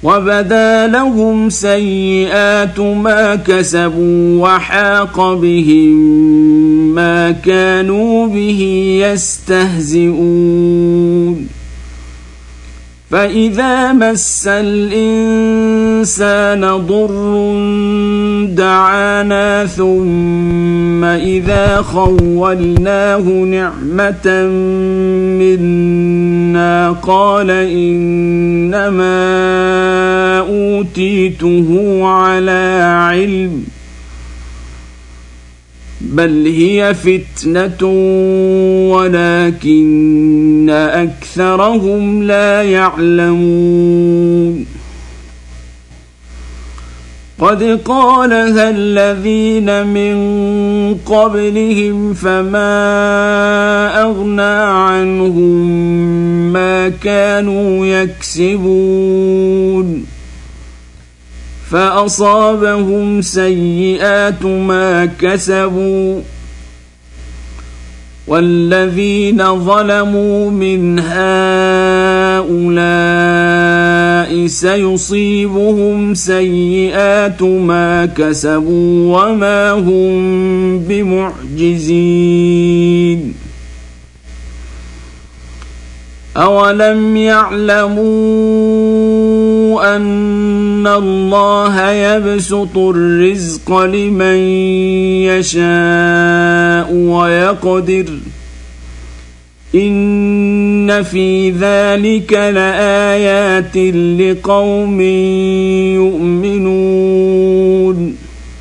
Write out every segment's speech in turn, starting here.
وبدا لهم سيئات ما كسبوا وحاق بهم ما كانوا به يستهزئون فإذا مس الإنسان ضر دعانا ثم إذا خولناه نعمة منا قال إنما أوتيته على علم بل هي فتنة ولكن أكثرهم لا يعلمون قد قالها الذين من قبلهم فما أغنى عنهم ما كانوا يكسبون فأصابهم سيئات ما كسبوا والذين ظلموا من هؤلاء سيصيبهم سيئات ما كسبوا وما هم بمعجزين أولم يعلموا أن الله يبسط الرزق لمن يشاء ويقدر إن في ذلك لآيات لقوم يؤمنون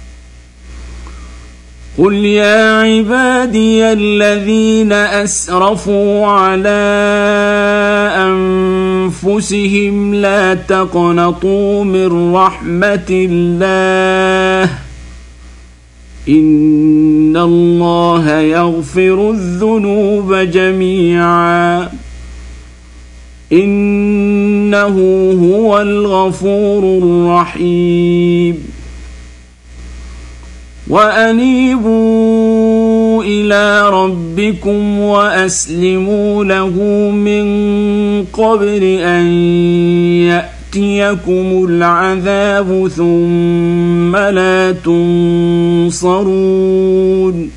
قل يا عبادي الذين أسرفوا على أنفسهم لا تقنطوا من رحمة الله إن الله يغفر الذنوب جميعا إنه هو الغفور الرحيم وأنيبوا إلى ربكم وأسلموا له من قبل أن يأتيكم العذاب ثم لا تنصرون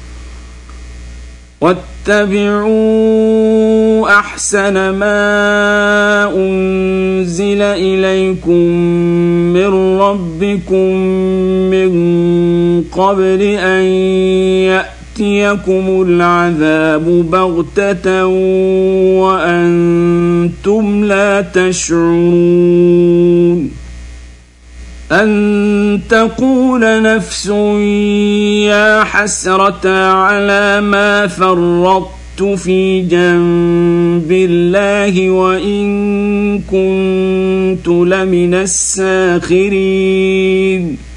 واتبعوا أحسن ما أنزل إليكم من ربكم من قبل أن يأتيكم العذاب بغتة وأنتم لا تشعرون أن تقول نفس يا حسرة على ما فرطت في جنب الله وإن كنت لمن الساخرين